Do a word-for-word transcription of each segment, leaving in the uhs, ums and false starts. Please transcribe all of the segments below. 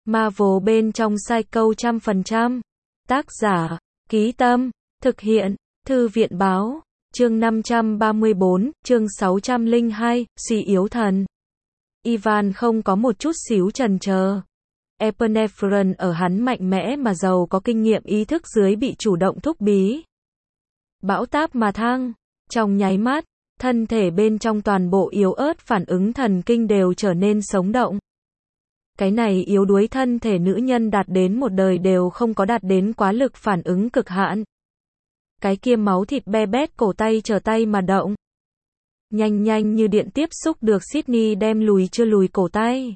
Marvel bên trong Psycho trăm phần trăm. Tác giả, Ký Tâm, thực hiện, Thư viện Báo, chương năm trăm ba mươi bốn, chương sáu trăm lẻ hai, suy yếu thần. Ivan không có một chút xíu chần chờ. Epinephrine ở hắn mạnh mẽ mà giàu có kinh nghiệm ý thức dưới bị chủ động thúc bí. Bão táp mà thăng, trong nháy mắt, thân thể bên trong toàn bộ yếu ớt phản ứng thần kinh đều trở nên sống động. Cái này yếu đuối thân thể nữ nhân đạt đến một đời đều không có đạt đến quá lực phản ứng cực hạn. Cái kia máu thịt be bét cổ tay trở tay mà động. Nhanh nhanh như điện tiếp xúc được Sydney đem lùi chưa lùi cổ tay.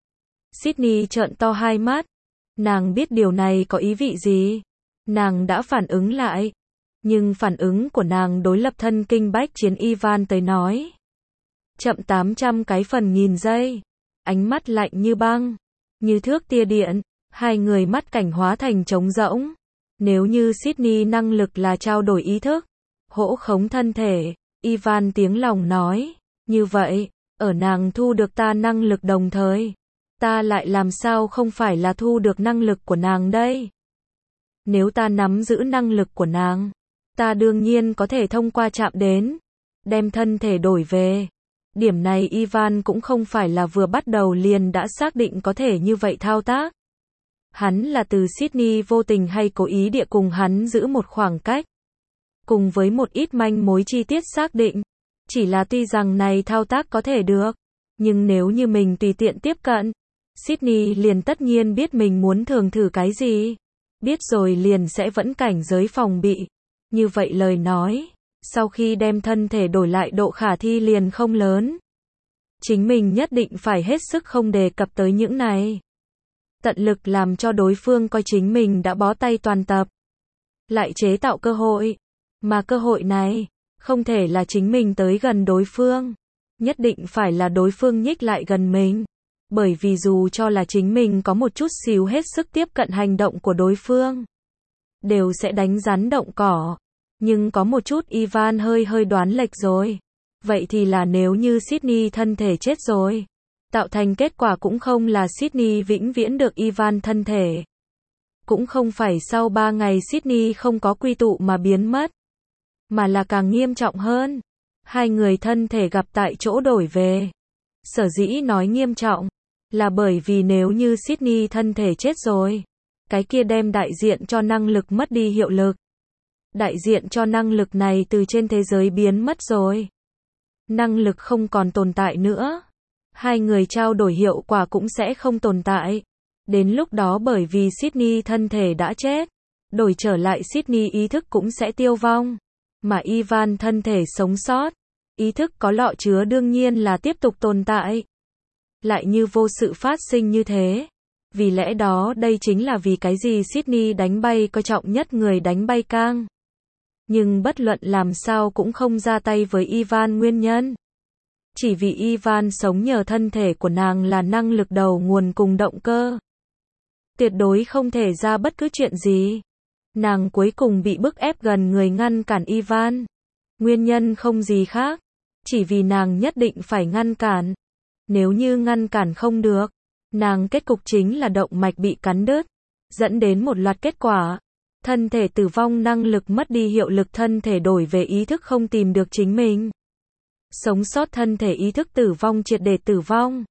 Sydney trợn to hai mắt. Nàng biết điều này có ý vị gì. Nàng đã phản ứng lại. Nhưng phản ứng của nàng đối lập thân kinh bách chiến Ivan tới nói. Chậm tám trăm cái phần nghìn giây. Ánh mắt lạnh như băng. Như thước tia điện. Hai người mắt cảnh hóa thành trống rỗng. Nếu như Sydney năng lực là trao đổi ý thức. Hỗ khống thân thể. Ivan tiếng lòng nói. Như vậy, ở nàng thu được ta năng lực đồng thời. Ta lại làm sao không phải là thu được năng lực của nàng đây? Nếu ta nắm giữ năng lực của nàng, ta đương nhiên có thể thông qua chạm đến, đem thân thể đổi về. Điểm này Ivan cũng không phải là vừa bắt đầu liền đã xác định có thể như vậy thao tác. Hắn là từ Sydney vô tình hay cố ý địa cùng hắn giữ một khoảng cách. Cùng với một ít manh mối chi tiết xác định. Chỉ là tuy rằng này thao tác có thể được, nhưng nếu như mình tùy tiện tiếp cận, Sydney liền tất nhiên biết mình muốn thường thử cái gì. Biết rồi liền sẽ vẫn cảnh giới phòng bị. Như vậy lời nói, sau khi đem thân thể đổi lại độ khả thi liền không lớn. Chính mình nhất định phải hết sức không đề cập tới những này. Tận lực làm cho đối phương coi chính mình đã bó tay toàn tập. Lại chế tạo cơ hội. Mà cơ hội này, không thể là chính mình tới gần đối phương. Nhất định phải là đối phương nhích lại gần mình. Bởi vì dù cho là chính mình có một chút xíu hết sức tiếp cận hành động của đối phương, đều sẽ đánh rắn động cỏ. Nhưng có một chút Ivan hơi hơi đoán lệch rồi. Vậy thì là nếu như Sydney thân thể chết rồi, tạo thành kết quả cũng không là Sydney vĩnh viễn được Ivan thân thể. Cũng không phải sau ba ngày Sydney không có quy tụ mà biến mất. Mà là càng nghiêm trọng hơn. Hai người thân thể gặp tại chỗ đổi về. Sở dĩ nói nghiêm trọng, là bởi vì nếu như Sydney thân thể chết rồi, cái kia đem đại diện cho năng lực mất đi hiệu lực. Đại diện cho năng lực này từ trên thế giới biến mất rồi. Năng lực không còn tồn tại nữa. Hai người trao đổi hiệu quả cũng sẽ không tồn tại. Đến lúc đó bởi vì Sydney thân thể đã chết, đổi trở lại Sydney ý thức cũng sẽ tiêu vong. Mà Ivan thân thể sống sót, ý thức có lọ chứa đương nhiên là tiếp tục tồn tại. Lại như vô sự phát sinh như thế. Vì lẽ đó đây chính là vì cái gì Sydney đánh bay coi trọng nhất người đánh bay Kang. Nhưng bất luận làm sao cũng không ra tay với Ivan nguyên nhân. Chỉ vì Ivan sống nhờ thân thể của nàng là năng lực đầu nguồn cùng động cơ. Tuyệt đối không thể ra bất cứ chuyện gì. Nàng cuối cùng bị bức ép gần người ngăn cản Ivan. Nguyên nhân không gì khác. Chỉ vì nàng nhất định phải ngăn cản. Nếu như ngăn cản không được, nàng kết cục chính là động mạch bị cắn đứt. Dẫn đến một loạt kết quả. Thân thể tử vong năng lực mất đi hiệu lực thân thể đổi về ý thức không tìm được chính mình. Sống sót thân thể ý thức tử vong triệt để tử vong.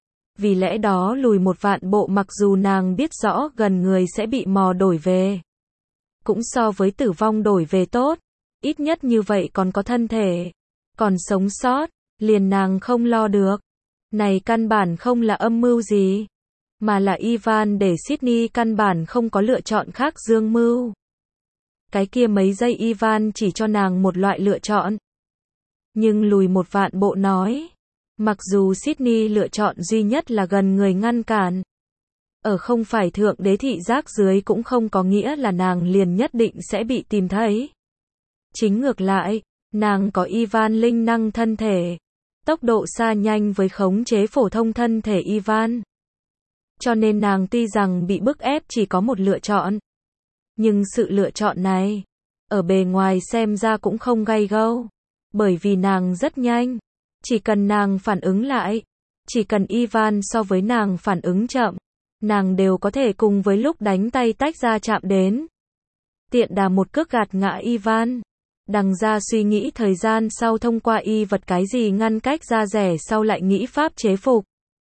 Vì lẽ đó lùi một vạn bộ mặc dù nàng biết rõ gần người sẽ bị mò đổi về. Cũng so với tử vong đổi về tốt. Ít nhất như vậy còn có thân thể. Còn sống sót, liền nàng không lo được. Này căn bản không là âm mưu gì. Mà là Ivan để Sydney căn bản không có lựa chọn khác dương mưu. Cái kia mấy giây Ivan chỉ cho nàng một loại lựa chọn. Nhưng lùi một vạn bộ nói. Mặc dù Sydney lựa chọn duy nhất là gần người ngăn cản. Ở không phải thượng đế thị giác dưới cũng không có nghĩa là nàng liền nhất định sẽ bị tìm thấy. Chính ngược lại, nàng có Ivan linh năng thân thể. Tốc độ xa nhanh với khống chế phổ thông thân thể Ivan. Cho nên nàng tuy rằng bị bức ép chỉ có một lựa chọn. Nhưng sự lựa chọn này, ở bề ngoài xem ra cũng không gay gâu. Bởi vì nàng rất nhanh. Chỉ cần nàng phản ứng lại. Chỉ cần Ivan so với nàng phản ứng chậm. nàng đều có thể cùng với lúc đánh tay tách ra chạm đến. Tiện đà một cước gạt ngã Ivan. Đằng ra suy nghĩ thời gian sau thông qua y vật cái gì ngăn cách ra rẻ sau lại nghĩ pháp chế phục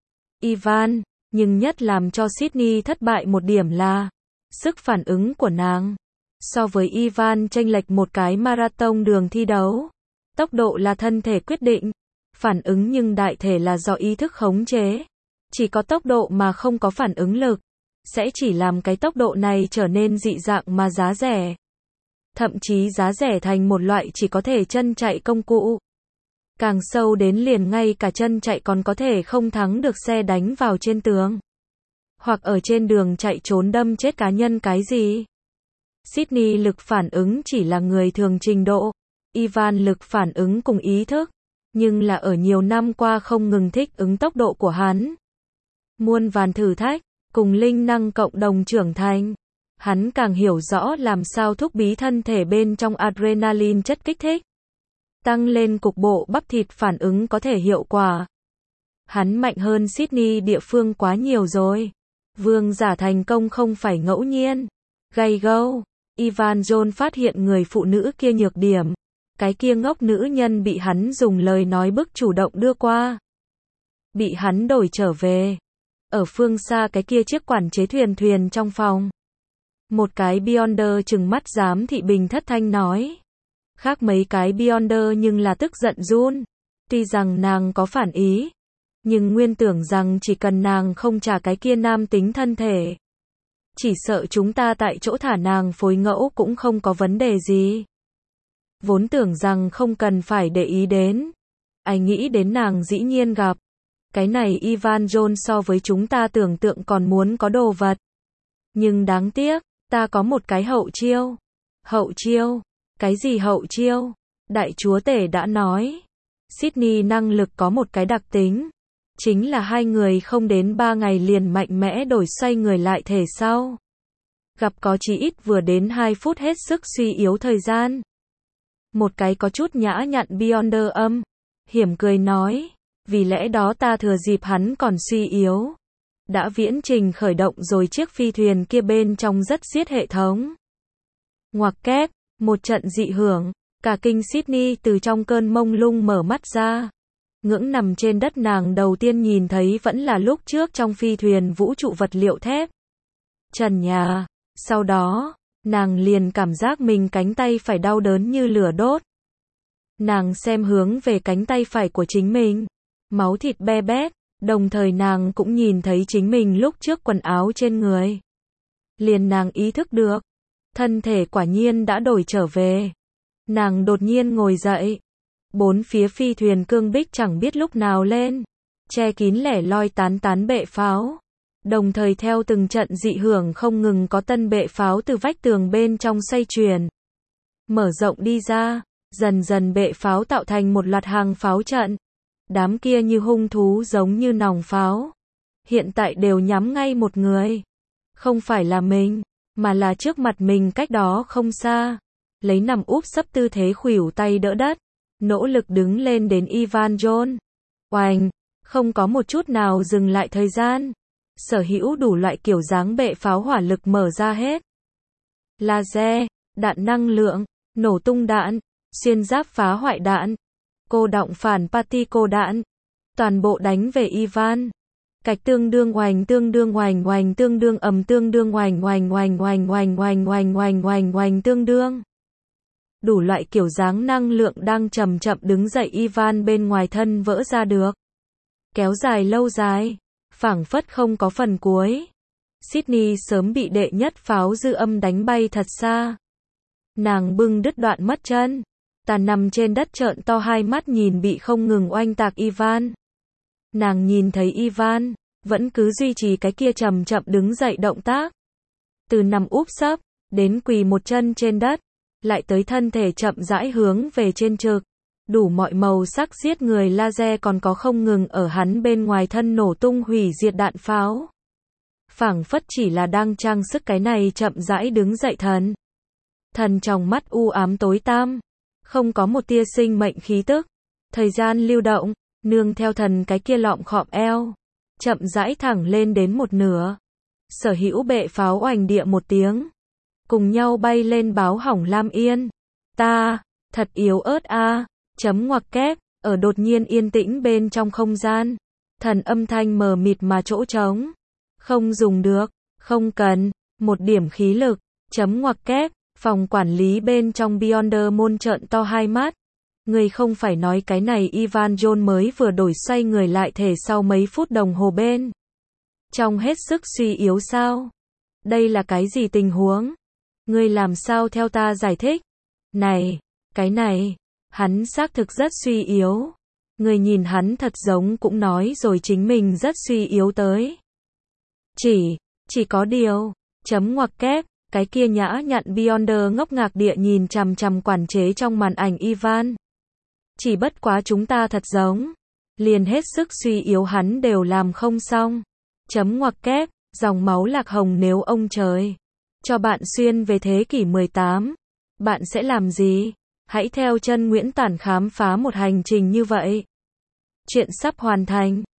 Ivan, nhưng nhất làm cho Sydney thất bại một điểm là sức phản ứng của nàng. So với Ivan chênh lệch một cái marathon đường thi đấu. Tốc độ là thân thể quyết định, phản ứng nhưng đại thể là do ý thức khống chế. Chỉ có tốc độ mà không có phản ứng lực, sẽ chỉ làm cái tốc độ này trở nên dị dạng mà giá rẻ. Thậm chí giá rẻ thành một loại chỉ có thể chân chạy công cụ. Càng sâu đến liền ngay cả chân chạy còn có thể không thắng được xe đánh vào trên tường. Hoặc ở trên đường chạy trốn đâm chết cá nhân cái gì. Sydney lực phản ứng chỉ là người thường trình độ. Ivan lực phản ứng cùng ý thức. Nhưng là ở nhiều năm qua không ngừng thích ứng tốc độ của hắn. Muôn vàn thử thách, cùng linh năng cộng đồng trưởng thành. Hắn càng hiểu rõ làm sao thúc bí thân thể bên trong adrenaline chất kích thích. Tăng lên cục bộ bắp thịt phản ứng có thể hiệu quả. Hắn mạnh hơn Sydney địa phương quá nhiều rồi. Vương giả thành công không phải ngẫu nhiên. Gay go. Ivan John phát hiện người phụ nữ kia nhược điểm. Cái kia ngốc nữ nhân bị hắn dùng lời nói bức chủ động đưa qua. Bị hắn đổi trở về. Ở phương xa cái kia chiếc quản chế thuyền thuyền trong phòng. Một cái Beyonder trừng mắt giám thị bình thất thanh nói. Khác mấy cái Beyonder nhưng là tức giận run. Tuy rằng nàng có phản ý. Nhưng nguyên tưởng rằng chỉ cần nàng không trả cái kia nam tính thân thể. Chỉ sợ chúng ta tại chỗ thả nàng phối ngẫu cũng không có vấn đề gì. Vốn tưởng rằng không cần phải để ý đến. Ai nghĩ đến nàng dĩ nhiên gặp. Cái này Ivan John so với chúng ta tưởng tượng còn muốn có đồ vật. Nhưng đáng tiếc, ta có một cái hậu chiêu. Hậu chiêu? Cái gì hậu chiêu? Đại chúa tể đã nói. Sydney năng lực có một cái đặc tính. Chính là hai người không đến ba ngày liền mạnh mẽ đổi xoay người lại thể sau. Gặp có chí ít vừa đến hai phút hết sức suy yếu thời gian. Một cái có chút nhã nhặn Beyonder âm. Hiểm cười nói. Vì lẽ đó ta thừa dịp hắn còn suy yếu. Đã viễn trình khởi động rồi chiếc phi thuyền kia bên trong rất xiết hệ thống. Ngoặc kép, một trận dị hưởng. Cả kinh Sydney từ trong cơn mông lung mở mắt ra. Ngưỡng nằm trên đất nàng đầu tiên nhìn thấy vẫn là lúc trước trong phi thuyền vũ trụ vật liệu thép. Trần nhà. Sau đó, nàng liền cảm giác mình cánh tay phải đau đớn như lửa đốt. Nàng xem hướng về cánh tay phải của chính mình. Máu thịt be bét, đồng thời nàng cũng nhìn thấy chính mình lúc trước quần áo trên người. Liền nàng ý thức được. Thân thể quả nhiên đã đổi trở về. Nàng đột nhiên ngồi dậy. Bốn phía phi thuyền cương bích chẳng biết lúc nào lên. Che kín lẻ loi tán tán bệ pháo. Đồng thời theo từng trận dị hưởng không ngừng có tân bệ pháo từ vách tường bên trong xoay chuyển. Mở rộng đi ra. Dần dần bệ pháo tạo thành một loạt hàng pháo trận. Đám kia như hung thú giống như nòng pháo. Hiện tại đều nhắm ngay một người. Không phải là mình, mà là trước mặt mình cách đó không xa. Lấy nằm úp sấp tư thế khuỷu tay đỡ đất. Nỗ lực đứng lên đến Ivan John. Oành, không có một chút nào dừng lại thời gian. Sở hữu đủ loại kiểu dáng bệ pháo hỏa lực mở ra hết. Laser, đạn năng lượng, nổ tung đạn, xuyên giáp phá hoại đạn, cô đọng phản particle đạn, toàn bộ đánh về Ivan. Cạch tương đương oành tương đương oành oành tương đương ầm tương đương oành oành oành oành oành oành oành oành oành oành tương đương. Đủ loại kiểu dáng năng lượng đang chậm chậm đứng dậy Ivan bên ngoài thân vỡ ra được. Kéo dài lâu dài, phảng phất không có phần cuối. Sydney sớm bị đệ nhất pháo dư âm đánh bay thật xa. Nàng bưng đứt đoạn mất chân. Tàn nằm trên đất trợn to hai mắt nhìn bị không ngừng oanh tạc Ivan. Nàng nhìn thấy Ivan, vẫn cứ duy trì cái kia chậm chậm đứng dậy động tác. Từ nằm úp sấp, đến quỳ một chân trên đất, lại tới thân thể chậm rãi hướng về trên trực. Đủ mọi màu sắc giết người laser còn có không ngừng ở hắn bên ngoài thân nổ tung hủy diệt đạn pháo. Phảng phất chỉ là đang trang sức cái này chậm rãi đứng dậy thần. Thần trong mắt u ám tối tăm. Không có một tia sinh mệnh khí tức. Thời gian lưu động, nương theo thần cái kia lọm khọm eo. Chậm rãi thẳng lên đến một nửa. Sở hữu bệ pháo oành địa một tiếng. Cùng nhau bay lên báo hỏng Lam Yên. Ta, thật yếu ớt a. Chấm ngoặc kép, ở đột nhiên yên tĩnh bên trong không gian. Thần âm thanh mờ mịt mà chỗ trống. Không dùng được, không cần, một điểm khí lực. Chấm ngoặc kép, phòng quản lý bên trong Beyonder Môn trợn to hai mắt. Người không phải nói cái này Ivan John mới vừa đổi xoay người lại thể sau mấy phút đồng hồ bên. Trong hết sức suy yếu sao? Đây là cái gì tình huống? Ngươi làm sao theo ta giải thích? Này, cái này, hắn xác thực rất suy yếu. Người nhìn hắn thật giống cũng nói rồi chính mình rất suy yếu tới. Chỉ, chỉ có điều, chấm ngoặc kép, cái kia nhã nhặn Beyonder ngốc ngạc địa nhìn chằm chằm quản chế trong màn ảnh Ivan. Chỉ bất quá chúng ta thật giống, liền hết sức suy yếu hắn đều làm không xong. Chấm ngoặc kép, dòng máu lạc hồng nếu ông trời cho bạn xuyên về thế kỷ mười tám, bạn sẽ làm gì? Hãy theo chân Nguyễn Tản khám phá một hành trình như vậy. Chuyện sắp hoàn thành.